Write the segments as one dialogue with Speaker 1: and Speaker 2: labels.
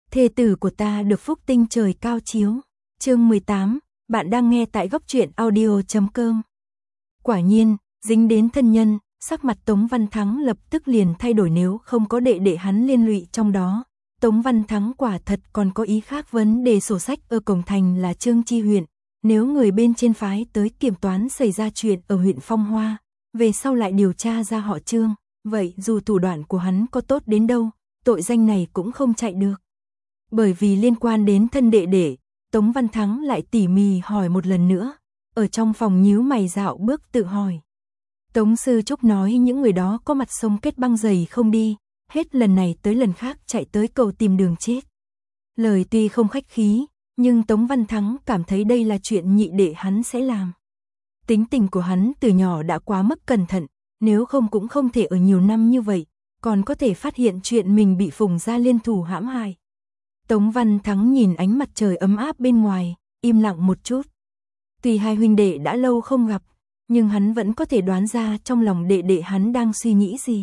Speaker 1: thê tử của ta được phúc tinh trời cao chiếu. Chương 18, bạn đang nghe tại góc truyện audio.com. Quả nhiên, dính đến thân nhân, sắc mặt Tống Văn Thắng lập tức liền thay đổi, nếu không có đệ đệ hắn liên lụy trong đó. Tống Văn Thắng quả thật còn có ý khác. Vấn đề sổ sách ở cổng thành là Trương Chi huyện, nếu người bên trên phái tới kiểm toán xảy ra chuyện ở huyện Phong Hoa, về sau lại điều tra ra họ Trương, vậy dù thủ đoạn của hắn có tốt đến đâu, tội danh này cũng không chạy được. Bởi vì liên quan đến thân đệ đệ, Tống Văn Thắng lại tỉ mỉ hỏi một lần nữa, ở trong phòng nhíu mày dạo bước tự hỏi. Tống Sư Trúc nói những người đó có mặt sông kết băng dày không đi, hết lần này tới lần khác chạy tới cầu tìm đường chết. Lời tuy không khách khí, nhưng Tống Văn Thắng cảm thấy đây là chuyện nhị đệ hắn sẽ làm. Tính tình của hắn từ nhỏ đã quá mức cẩn thận, nếu không cũng không thể ở nhiều năm như vậy, còn có thể phát hiện chuyện mình bị Phùng gia liên thủ hãm hại. Tống Văn Thắng nhìn ánh mặt trời ấm áp bên ngoài, im lặng một chút. Tuy hai huynh đệ đã lâu không gặp, nhưng hắn vẫn có thể đoán ra trong lòng đệ đệ hắn đang suy nghĩ gì.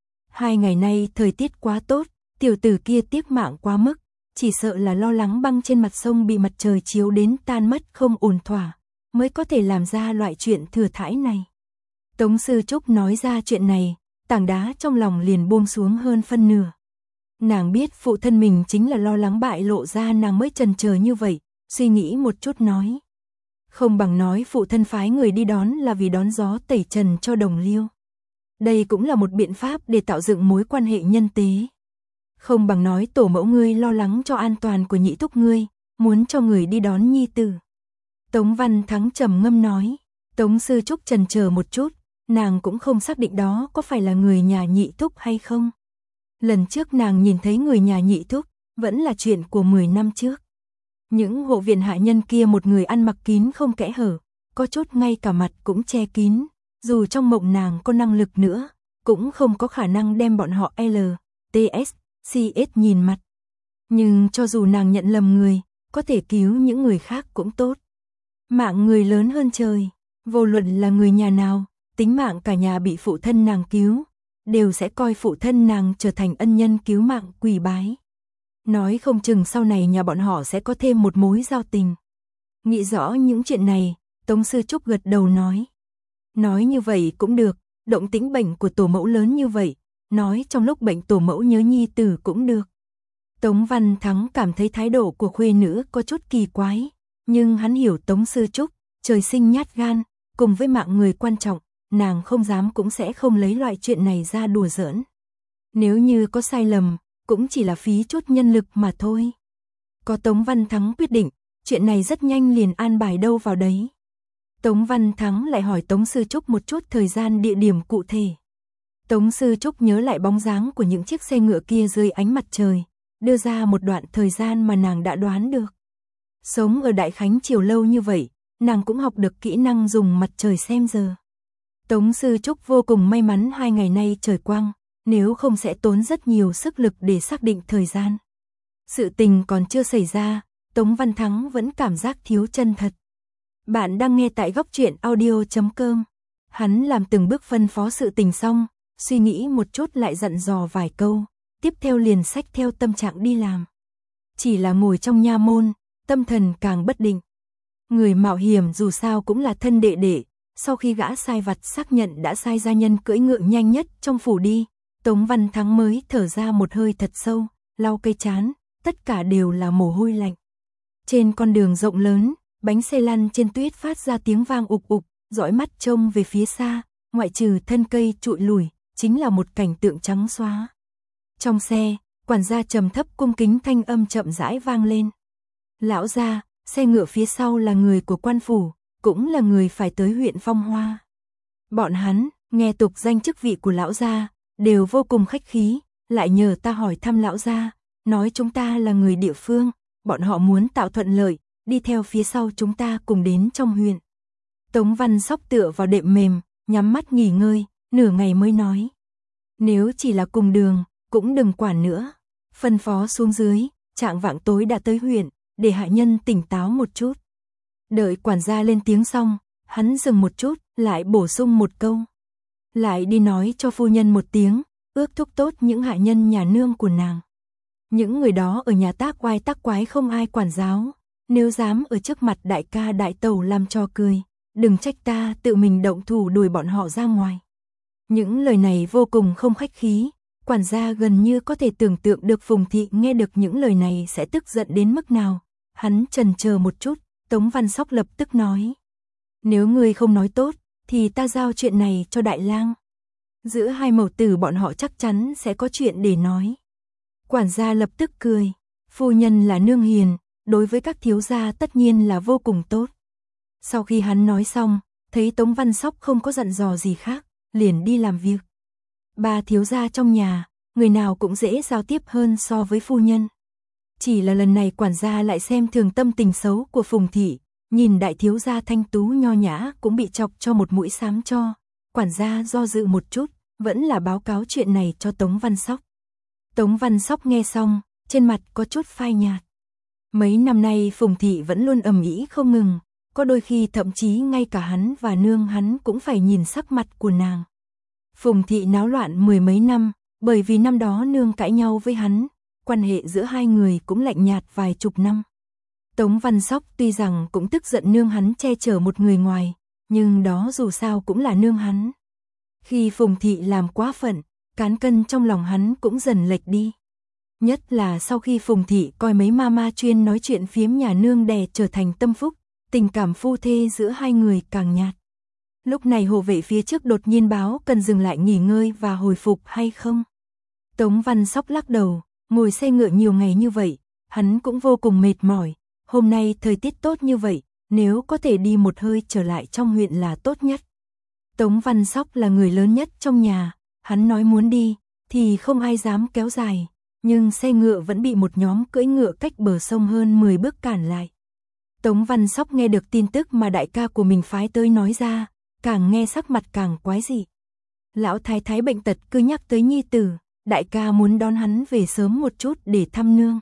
Speaker 1: 2 ngày nay thời tiết quá tốt, tiểu tử kia tiếc mạng quá mức, chỉ sợ là lo lắng băng trên mặt sông bị mặt trời chiếu đến tan mất không ổn thỏa, mới có thể làm ra loại chuyện thừa thãi này. Tống Sư Trúc nói ra chuyện này, tảng đá trong lòng liền buông xuống hơn phân nửa. Nàng biết phụ thân mình chính là lo lắng bại lộ ra nàng mới chần chờ như vậy, suy nghĩ một chút nói. Không bằng nói phụ thân phái người đi đón là vì đón gió tẩy trần cho đồng liêu. Đây cũng là một biện pháp để tạo dựng mối quan hệ nhân tế. Không bằng nói tổ mẫu ngươi lo lắng cho an toàn của nhị thúc ngươi, muốn cho người đi đón nhi tử. Tống Văn Thắng trầm ngâm nói. Tống Sư Trúc chần chờ một chút, nàng cũng không xác định đó có phải là người nhà nhị thúc hay không. Lần trước nàng nhìn thấy người nhà nhị thúc, vẫn là chuyện của 10 năm trước. Những hộ viện hạ nhân kia một người ăn mặc kín không kẽ hở, có chút ngay cả mặt cũng che kín, dù trong mộng nàng có năng lực nữa, cũng không có khả năng đem bọn họ LTSCS nhìn mặt. Nhưng cho dù nàng nhận lầm người, có thể cứu những người khác cũng tốt. Mạng người lớn hơn trời, vô luận là người nhà nào, tính mạng cả nhà bị phụ thân nàng cứu, đều sẽ coi phụ thân nàng trở thành ân nhân cứu mạng quỳ bái. Nói không chừng sau này nhà bọn họ sẽ có thêm một mối giao tình. Nghĩ rõ những chuyện này, Tống Sư Trúc gật đầu nói. Nói như vậy cũng được, động tĩnh bệnh của tổ mẫu lớn như vậy, nói trong lúc bệnh tổ mẫu nhớ nhi tử cũng được. Tống Văn Thắng cảm thấy thái độ của khuê nữ có chút kỳ quái, nhưng hắn hiểu Tống Sư Trúc, trời sinh nhát gan, cùng với mạng người quan trọng, nàng không dám cũng sẽ không lấy loại chuyện này ra đùa giỡn. Nếu như có sai lầm, cũng chỉ là phí chút nhân lực mà thôi. Có Tống Văn Thắng quyết định, chuyện này rất nhanh liền an bài đâu vào đấy. Tống Văn Thắng lại hỏi Tống Sư Trúc một chút thời gian địa điểm cụ thể. Tống Sư Trúc nhớ lại bóng dáng của những chiếc xe ngựa kia dưới ánh mặt trời, đưa ra một đoạn thời gian mà nàng đã đoán được. Sống ở Đại Khánh Triều lâu như vậy, nàng cũng học được kỹ năng dùng mặt trời xem giờ. Tống Sư Trúc vô cùng may mắn 2 ngày nay trời quang, nếu không sẽ tốn rất nhiều sức lực để xác định thời gian. Sự tình còn chưa xảy ra, Tống Văn Thắng vẫn cảm giác thiếu chân thật. Bạn đang nghe tại góc truyện audio.com. Hắn làm từng bước phân phó sự tình xong, suy nghĩ một chút lại dặn dò vài câu, tiếp theo liền xách theo tâm trạng đi làm. Chỉ là ngồi trong nha môn, tâm thần càng bất định. Người mạo hiểm dù sao cũng là thân đệ đệ, sau khi gã sai vặt xác nhận đã sai gia nhân cưỡi ngựa nhanh nhất trong phủ đi, Tống Văn Thắng mới thở ra một hơi thật sâu, lau cây trán, tất cả đều là mồ hôi lạnh. Trên con đường rộng lớn, bánh xe lăn trên tuyết phát ra tiếng vang ục ục, dõi mắt trông về phía xa, ngoại trừ thân cây trụi lùi, chính là một cảnh tượng trắng xóa. Trong xe, quản gia trầm thấp cung kính thanh âm chậm rãi vang lên. Lão gia, xe ngựa phía sau là người của quan phủ, cũng là người phải tới huyện Phong Hoa. Bọn hắn, nghe tục danh chức vị của lão gia, đều vô cùng khách khí, lại nhờ ta hỏi thăm lão gia, nói chúng ta là người địa phương, bọn họ muốn tạo thuận lợi, đi theo phía sau chúng ta cùng đến trong huyện. Tống Văn Sóc tựa vào đệm mềm, nhắm mắt nghỉ ngơi, nửa ngày mới nói. Nếu chỉ là cùng đường, cũng đừng quản nữa. Phân phó xuống dưới, trạng vạng tối đã tới huyện, để hạ nhân tỉnh táo một chút. Đợi quản gia lên tiếng xong, hắn dừng một chút, lại bổ sung một câu. Lại đi nói cho phu nhân một tiếng, ước thúc tốt những hạ nhân nhà nương của nàng. Những người đó ở nhà tác oai tác quái không ai quản giáo, nếu dám ở trước mặt đại ca đại tẩu làm trò cười, đừng trách ta tự mình động thủ đuổi bọn họ ra ngoài. Những lời này vô cùng không khách khí, quản gia gần như có thể tưởng tượng được Phùng Thị nghe được những lời này sẽ tức giận đến mức nào. Hắn chần chờ một chút, Tống Văn Sóc lập tức nói. Nếu ngươi không nói tốt, thì ta giao chuyện này cho đại lang. Giữa hai mẫu tử bọn họ chắc chắn sẽ có chuyện để nói. Quản gia lập tức cười, phu nhân là nương hiền, đối với các thiếu gia tất nhiên là vô cùng tốt. Sau khi hắn nói xong, thấy Tống Văn Sóc không có dặn dò gì khác, liền đi làm việc. Ba thiếu gia trong nhà, người nào cũng dễ giao tiếp hơn so với phu nhân. Chỉ là lần này quản gia lại xem thường tâm tình xấu của Phùng Thị, nhìn đại thiếu gia thanh tú nho nhã cũng bị chọc cho một mũi xám cho. Quản gia do dự một chút, vẫn là báo cáo chuyện này cho Tống Văn Sóc. Tống Văn Sóc nghe xong, trên mặt có chút phai nhạt. Mấy năm nay Phùng Thị vẫn luôn ầm ĩ không ngừng, có đôi khi thậm chí ngay cả hắn và nương hắn cũng phải nhìn sắc mặt của nàng. Phùng Thị náo loạn mười mấy năm, bởi vì năm đó nương cãi nhau với hắn, quan hệ giữa hai người cũng lạnh nhạt vài chục năm. Tống Văn Sóc tuy rằng cũng tức giận nương hắn che chở một người ngoài, nhưng đó dù sao cũng là nương hắn. Khi Phùng Thị làm quá phận, cán cân trong lòng hắn cũng dần lệch đi. Nhất là sau khi Phùng Thị coi mấy mama chuyên nói chuyện phiếm nhà nương đè trở thành tâm phúc, tình cảm phu thê giữa hai người càng nhạt. Lúc này hộ vệ phía trước đột nhiên báo cần dừng lại nghỉ ngơi và hồi phục hay không. Tống Văn Sóc lắc đầu, ngồi xe ngựa nhiều ngày như vậy, hắn cũng vô cùng mệt mỏi. Hôm nay thời tiết tốt như vậy, nếu có thể đi một hơi trở lại trong huyện là tốt nhất. Tống Văn Sóc là người lớn nhất trong nhà, hắn nói muốn đi, thì không ai dám kéo dài, nhưng xe ngựa vẫn bị một nhóm cưỡi ngựa cách bờ sông hơn 10 bước cản lại. Tống Văn Sóc nghe được tin tức mà đại ca của mình phái tới nói ra, càng nghe sắc mặt càng quái dị. Lão thái thái bệnh tật cứ nhắc tới nhi tử, đại ca muốn đón hắn về sớm một chút để thăm nương.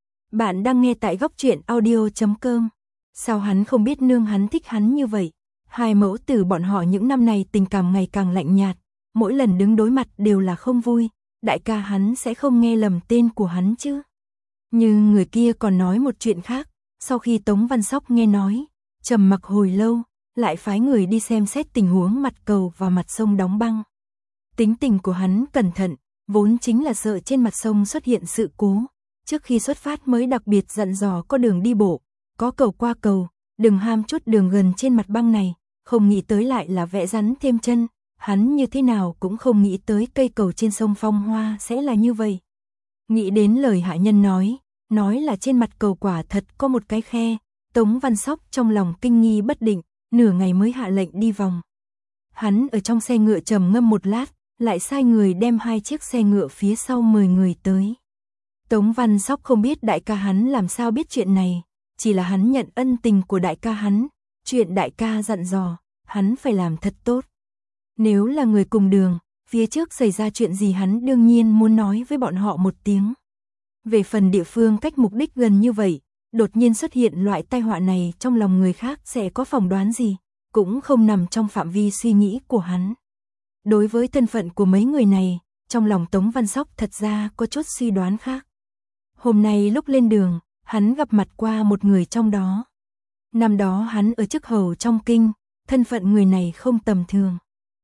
Speaker 1: Bạn đang nghe tại góc truyện audio.com. Sao hắn không biết nương hắn thích hắn như vậy? Hai mẫu tử bọn họ những năm này tình cảm ngày càng lạnh nhạt, mỗi lần đứng đối mặt đều là không vui, đại ca hắn sẽ không nghe lầm tên của hắn chứ. Nhưng người kia còn nói một chuyện khác, sau khi Tống Văn Sóc nghe nói, trầm mặc hồi lâu, lại phái người đi xem xét tình huống mặt cầu và mặt sông đóng băng. Tính tình của hắn cẩn thận, vốn chính là sợ trên mặt sông xuất hiện sự cố. Trước khi xuất phát mới đặc biệt dặn dò có đường đi bộ, có cầu qua cầu, đừng ham chút đường gần trên mặt băng này, không nghĩ tới lại là vẽ rắn thêm chân, hắn như thế nào cũng không nghĩ tới cây cầu trên sông Phong Hoa sẽ là như vậy. Nghĩ đến lời hạ nhân nói là trên mặt cầu quả thật có một cái khe, Tống Văn Sóc trong lòng kinh nghi bất định, nửa ngày mới hạ lệnh đi vòng. Hắn ở trong xe ngựa trầm ngâm một lát, lại sai người đem 2 chiếc xe ngựa phía sau 10 người tới. Tống Văn Sóc không biết đại ca hắn làm sao biết chuyện này, chỉ là hắn nhận ân tình của đại ca hắn, chuyện đại ca dặn dò, hắn phải làm thật tốt. Nếu là người cùng đường, phía trước xảy ra chuyện gì hắn đương nhiên muốn nói với bọn họ một tiếng. Về phần địa phương cách mục đích gần như vậy, đột nhiên xuất hiện loại tai họa này trong lòng người khác sẽ có phỏng đoán gì, cũng không nằm trong phạm vi suy nghĩ của hắn. Đối với thân phận của mấy người này, trong lòng Tống Văn Sóc thật ra có chút suy đoán khác. Hôm nay lúc lên đường, hắn gặp mặt qua một người trong đó. Năm đó hắn ở chức hầu trong kinh, thân phận người này không tầm thường.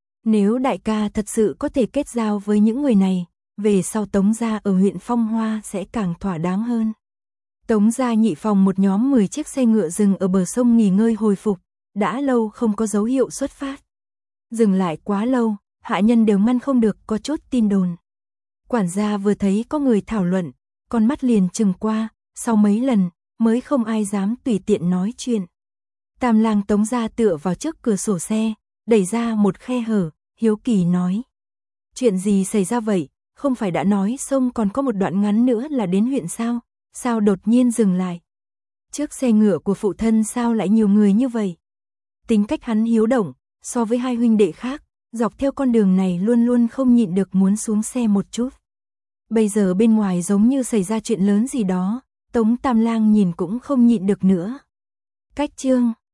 Speaker 1: Nếu đại ca thật sự có thể kết giao với những người này, về sau Tống gia ở huyện Phong Hoa sẽ càng thỏa đáng hơn. Tống gia nhị phòng một nhóm 10 chiếc xe ngựa dừng ở bờ sông nghỉ ngơi hồi phục, đã lâu không có dấu hiệu xuất phát. Dừng lại quá lâu, hạ nhân đều ngăn không được có chút tin đồn. Quản gia vừa thấy có người thảo luận, con mắt liền chừng qua, sau mấy lần, mới không ai dám tùy tiện nói chuyện. Tam lang Tống gia tựa vào trước cửa sổ xe, đẩy ra một khe hở, hiếu kỳ nói. Chuyện gì xảy ra vậy, không phải đã nói sông còn có một đoạn ngắn nữa là đến huyện sao, sao đột nhiên dừng lại. Trước xe ngựa của phụ thân sao lại nhiều người như vậy. Tính cách hắn hiếu động, so với hai huynh đệ khác, dọc theo con đường này luôn luôn không nhịn được muốn xuống xe một chút. Bây giờ bên ngoài giống như xảy ra chuyện lớn gì đó, Tống Tam Lang nhìn cũng không nhịn được nữa. Cách chương